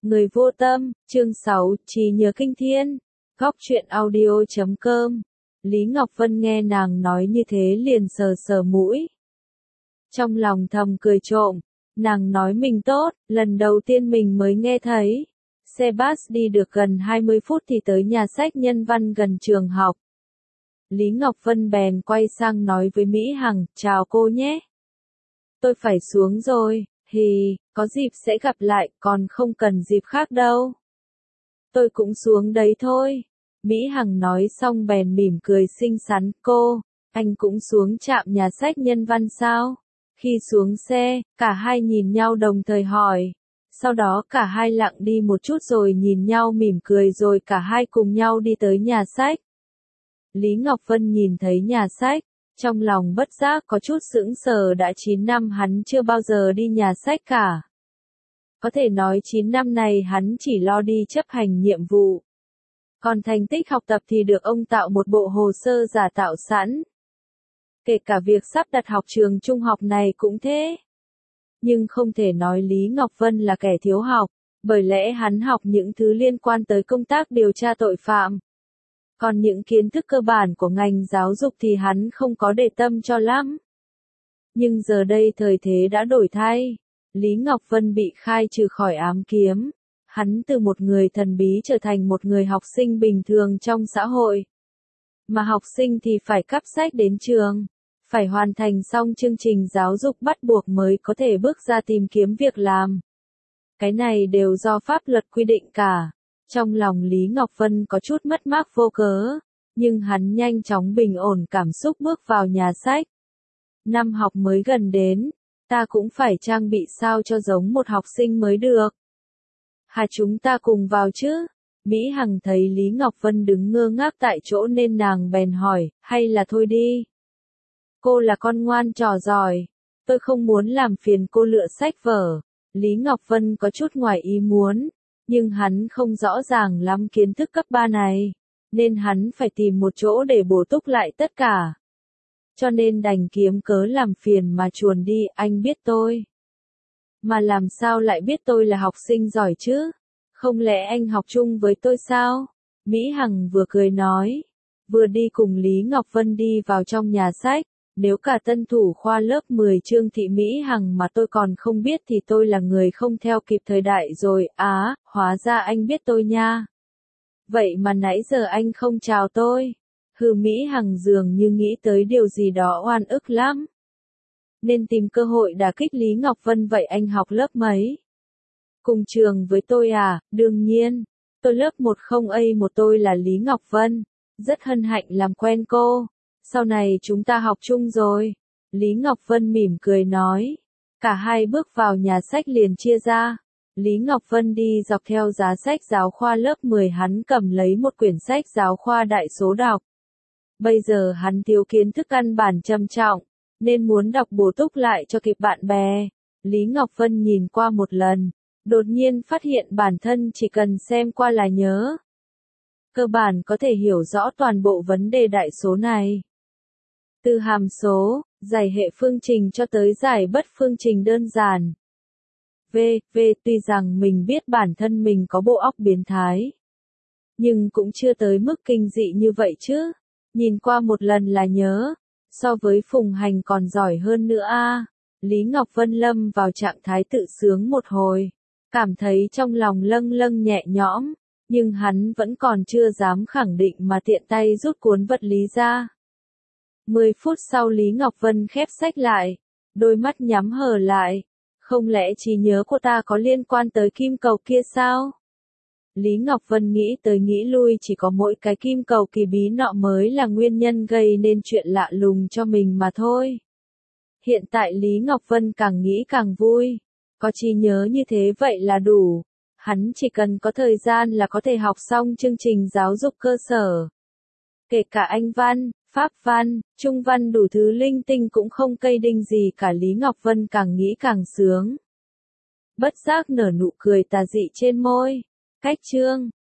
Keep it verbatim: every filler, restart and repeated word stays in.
Người vô tâm, chương sáu, trí nhớ kinh thiên. Góc truyện audio chấm com. Lý Ngọc Vân nghe nàng nói như thế liền sờ sờ mũi. Trong lòng thầm cười trộm, nàng nói mình tốt, lần đầu tiên mình mới nghe thấy. Xe bus đi được gần hai mươi phút thì tới nhà sách Nhân Văn gần trường học. Lý Ngọc Vân bèn quay sang nói với Mỹ Hằng, chào cô nhé. Tôi phải xuống rồi, hì, có dịp sẽ gặp lại, còn không cần dịp khác đâu. Tôi cũng xuống đấy thôi. Mỹ Hằng nói xong bèn mỉm cười xinh xắn, cô, anh cũng xuống trạm nhà sách Nhân Văn sao? Khi xuống xe, cả hai nhìn nhau đồng thời hỏi. Sau đó cả hai lặng đi một chút rồi nhìn nhau mỉm cười rồi cả hai cùng nhau đi tới nhà sách. Lý Ngọc Vân nhìn thấy nhà sách, trong lòng bất giác có chút sững sờ, đã chín năm hắn chưa bao giờ đi nhà sách cả. Có thể nói chín năm này hắn chỉ lo đi chấp hành nhiệm vụ. Còn thành tích học tập thì được ông tạo một bộ hồ sơ giả tạo sẵn. Kể cả việc sắp đặt học trường trung học này cũng thế. Nhưng không thể nói Lý Ngọc Vân là kẻ thiếu học, bởi lẽ hắn học những thứ liên quan tới công tác điều tra tội phạm. Còn những kiến thức cơ bản của ngành giáo dục thì hắn không có để tâm cho lắm. Nhưng giờ đây thời thế đã đổi thay. Lý Ngọc Vân bị khai trừ khỏi ám kiếm. Hắn từ một người thần bí trở thành một người học sinh bình thường trong xã hội. Mà học sinh thì phải cắp sách đến trường. Phải hoàn thành xong chương trình giáo dục bắt buộc mới có thể bước ra tìm kiếm việc làm. Cái này đều do pháp luật quy định cả. Trong lòng Lý Ngọc Vân có chút mất mát vô cớ, nhưng hắn nhanh chóng bình ổn cảm xúc bước vào nhà sách. Năm học mới gần đến, ta cũng phải trang bị sao cho giống một học sinh mới được. Hai chúng ta cùng vào chứ? Mỹ Hằng thấy Lý Ngọc Vân đứng ngơ ngác tại chỗ nên nàng bèn hỏi, hay là thôi đi? Cô là con ngoan trò giỏi, tôi không muốn làm phiền cô lựa sách vở. Lý Ngọc Vân có chút ngoài ý muốn. Nhưng hắn không rõ ràng lắm kiến thức cấp ba này, nên hắn phải tìm một chỗ để bổ túc lại tất cả. Cho nên đành kiếm cớ làm phiền mà chuồn đi, anh biết tôi. Mà làm sao lại biết tôi là học sinh giỏi chứ? Không lẽ anh học chung với tôi sao? Mỹ Hằng vừa cười nói, vừa đi cùng Lý Ngọc Vân đi vào trong nhà sách. Nếu cả tân thủ khoa lớp mười Trương Thị Mỹ Hằng mà tôi còn không biết thì tôi là người không theo kịp thời đại rồi, á, à, hóa ra anh biết tôi nha. Vậy mà nãy giờ anh không chào tôi. Hừ, Mỹ Hằng dường như nghĩ tới điều gì đó oan ức lắm. Nên tìm cơ hội đả kích Lý Ngọc Vân. Vậy anh học lớp mấy? Cùng trường với tôi à? Đương nhiên. Tôi lớp một không A một, tôi là Lý Ngọc Vân. Rất hân hạnh làm quen cô. Sau này chúng ta học chung rồi. Lý Ngọc Vân mỉm cười nói. Cả hai bước vào nhà sách liền chia ra. Lý Ngọc Vân đi dọc theo giá sách giáo khoa lớp mười, hắn cầm lấy một quyển sách giáo khoa đại số đọc. Bây giờ hắn thiếu kiến thức căn bản trầm trọng, nên muốn đọc bổ túc lại cho kịp bạn bè. Lý Ngọc Vân nhìn qua một lần, đột nhiên phát hiện bản thân chỉ cần xem qua là nhớ. Cơ bản có thể hiểu rõ toàn bộ vấn đề đại số này. Từ hàm số, giải hệ phương trình cho tới giải bất phương trình đơn giản. V, V, tuy rằng mình biết bản thân mình có bộ óc biến thái. Nhưng cũng chưa tới mức kinh dị như vậy chứ. Nhìn qua một lần là nhớ. So với Phùng Hành còn giỏi hơn nữa a. Lý Ngọc Vân lâm vào trạng thái tự sướng một hồi. Cảm thấy trong lòng lâng lâng nhẹ nhõm. Nhưng hắn vẫn còn chưa dám khẳng định mà tiện tay rút cuốn vật lý ra. Mười phút sau Lý Ngọc Vân khép sách lại, đôi mắt nhắm hờ lại. Không lẽ trí nhớ của ta có liên quan tới kim cầu kia sao? Lý Ngọc Vân nghĩ tới nghĩ lui, chỉ có mỗi cái kim cầu kỳ bí nọ mới là nguyên nhân gây nên chuyện lạ lùng cho mình mà thôi. Hiện tại Lý Ngọc Vân càng nghĩ càng vui. Có trí nhớ như thế vậy là đủ. Hắn chỉ cần có thời gian là có thể học xong chương trình giáo dục cơ sở. Kể cả Anh văn, Pháp văn, Trung văn, đủ thứ linh tinh cũng không cây đinh gì cả. Lý Ngọc Vân càng nghĩ càng sướng. Bất giác nở nụ cười tà dị trên môi. Cách chương